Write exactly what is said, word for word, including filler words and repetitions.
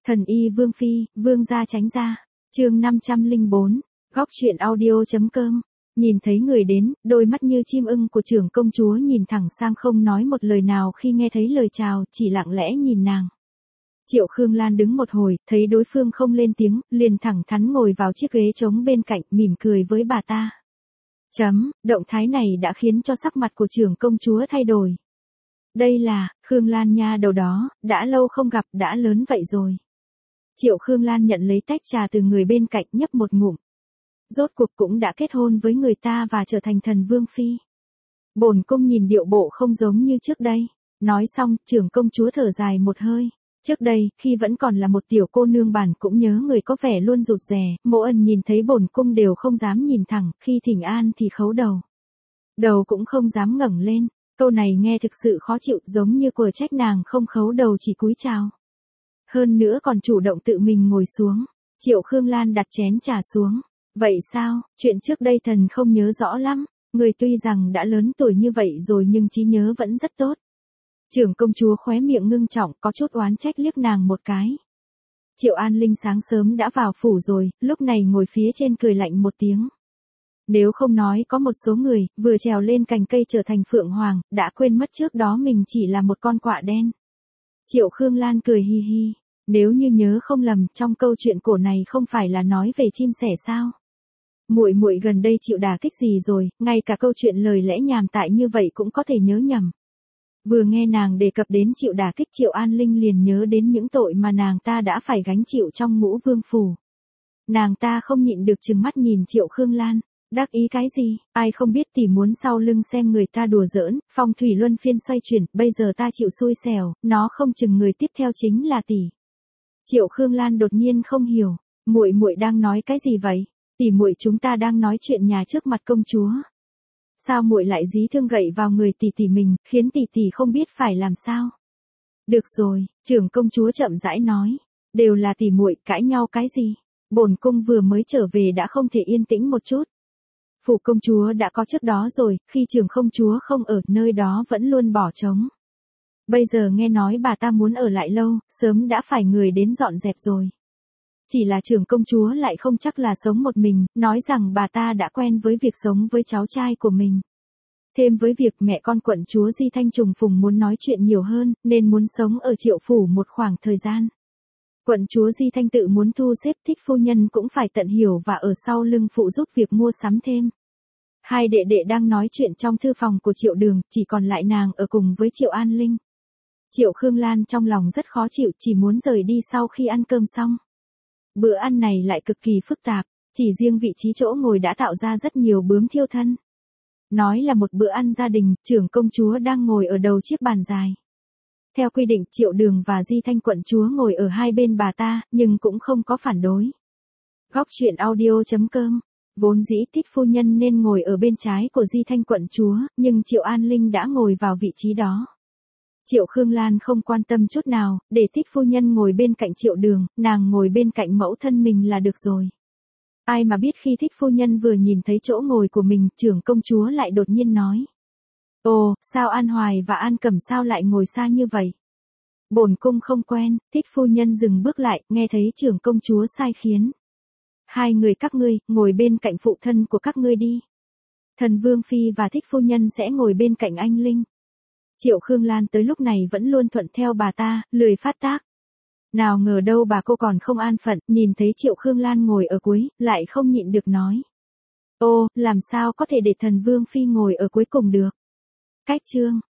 Thần y Vương Phi, Vương gia tránh ra. Chương năm trăm lẻ bốn, góc truyện audio.com. Nhìn thấy người đến, đôi mắt như chim ưng của trưởng công chúa nhìn thẳng sang không nói một lời nào khi nghe thấy lời chào, chỉ lặng lẽ nhìn nàng. Triệu Khương Lan đứng một hồi, thấy đối phương không lên tiếng, liền thẳng thắn ngồi vào chiếc ghế trống bên cạnh, mỉm cười với bà ta. Chấm, động thái này đã khiến cho sắc mặt của trưởng công chúa thay đổi. Đây là, Khương Lan nha đầu đó, đã lâu không gặp, đã lớn vậy rồi. Triệu Khương Lan nhận lấy tách trà từ người bên cạnh nhấp một ngụm. Rốt cuộc cũng đã kết hôn với người ta và trở thành thần vương phi. Bổn cung nhìn điệu bộ không giống như trước đây. Nói xong, trưởng công chúa thở dài một hơi. Trước đây, khi vẫn còn là một tiểu cô nương bản cũng nhớ người có vẻ luôn rụt rè, Mộ Ân nhìn thấy bổn cung đều không dám nhìn thẳng, khi thỉnh an thì khấu đầu. Đầu cũng không dám ngẩng lên, câu này nghe thực sự khó chịu, giống như của trách nàng không khấu đầu chỉ cúi chào. Hơn nữa còn chủ động tự mình ngồi xuống. Triệu Khương Lan đặt chén trà xuống. Vậy sao, chuyện trước đây thần không nhớ rõ lắm, người tuy rằng đã lớn tuổi như vậy rồi nhưng trí nhớ vẫn rất tốt. Trưởng công chúa khóe miệng ngưng trọng, có chút oán trách liếc nàng một cái. Triệu An Linh sáng sớm đã vào phủ rồi, lúc này ngồi phía trên cười lạnh một tiếng. Nếu không nói có một số người, vừa trèo lên cành cây trở thành phượng hoàng, đã quên mất trước đó mình chỉ là một con quạ đen. Triệu Khương Lan cười hi hi, nếu như nhớ không lầm, trong câu chuyện cổ này không phải là nói về chim sẻ sao? Muội muội gần đây chịu đả kích gì rồi, ngay cả câu chuyện lời lẽ nhàm tại như vậy cũng có thể nhớ nhầm. Vừa nghe nàng đề cập đến chịu đả kích, Triệu An Linh liền nhớ đến những tội mà nàng ta đã phải gánh chịu trong Ngũ Vương phủ. Nàng ta không nhịn được trừng mắt nhìn Triệu Khương Lan, đắc ý cái gì, ai không biết tỷ muốn sau lưng xem người ta đùa giỡn, phong thủy luân phiên xoay chuyển, bây giờ ta chịu xui xẻo, nó không chừng người tiếp theo chính là tỷ. Triệu Khương Lan đột nhiên không hiểu, muội muội đang nói cái gì vậy? Tỷ muội chúng ta đang nói chuyện nhà trước mặt công chúa. Sao muội lại dí thương gậy vào người tỷ tỷ mình, khiến tỷ tỷ không biết phải làm sao? Được rồi, trưởng công chúa chậm rãi nói, đều là tỷ muội, cãi nhau cái gì? Bổn cung vừa mới trở về đã không thể yên tĩnh một chút. Phủ công chúa đã có trước đó rồi, khi trưởng công chúa không ở, nơi đó vẫn luôn bỏ trống. Bây giờ nghe nói bà ta muốn ở lại lâu, sớm đã phải người đến dọn dẹp rồi. Chỉ là trưởng công chúa lại không chắc là sống một mình, nói rằng bà ta đã quen với việc sống với cháu trai của mình. Thêm với việc mẹ con quận chúa Di Thanh trùng phùng muốn nói chuyện nhiều hơn, nên muốn sống ở Triệu phủ một khoảng thời gian. Quận chúa Di Thanh tự muốn thu xếp, Thích phu nhân cũng phải tận hiểu và ở sau lưng phụ giúp việc mua sắm thêm. Hai đệ đệ đang nói chuyện trong thư phòng của Triệu Đường, chỉ còn lại nàng ở cùng với Triệu An Linh. Triệu Khương Lan trong lòng rất khó chịu, chỉ muốn rời đi sau khi ăn cơm xong. Bữa ăn này lại cực kỳ phức tạp, chỉ riêng vị trí chỗ ngồi đã tạo ra rất nhiều bướm thiêu thân. Nói là một bữa ăn gia đình, trưởng công chúa đang ngồi ở đầu chiếc bàn dài. Theo quy định, Triệu Đường và Di Thanh quận chúa ngồi ở hai bên bà ta, nhưng cũng không có phản đối. Góc truyện audio.com. Vốn dĩ Thích phu nhân nên ngồi ở bên trái của Di Thanh quận chúa, nhưng Triệu An Linh đã ngồi vào vị trí đó. Triệu Khương Lan không quan tâm chút nào, để Thích phu nhân ngồi bên cạnh Triệu Đường, nàng ngồi bên cạnh mẫu thân mình là được rồi. Ai mà biết khi Thích phu nhân vừa nhìn thấy chỗ ngồi của mình, trưởng công chúa lại đột nhiên nói. Ồ, sao An Hoài và An Cẩm sao lại ngồi xa như vậy? Bổn cung không quen. Thích phu nhân dừng bước lại, nghe thấy trưởng công chúa sai khiến. Hai người các ngươi, ngồi bên cạnh phụ thân của các ngươi đi. Thần Vương Phi và Thích phu nhân sẽ ngồi bên cạnh anh Linh. Triệu Khương Lan tới lúc này vẫn luôn thuận theo bà ta, lười phát tác. Nào ngờ đâu bà cô còn không an phận, nhìn thấy Triệu Khương Lan ngồi ở cuối, lại không nhịn được nói. Ô, làm sao có thể để thần Vương Phi ngồi ở cuối cùng được? Cách chương,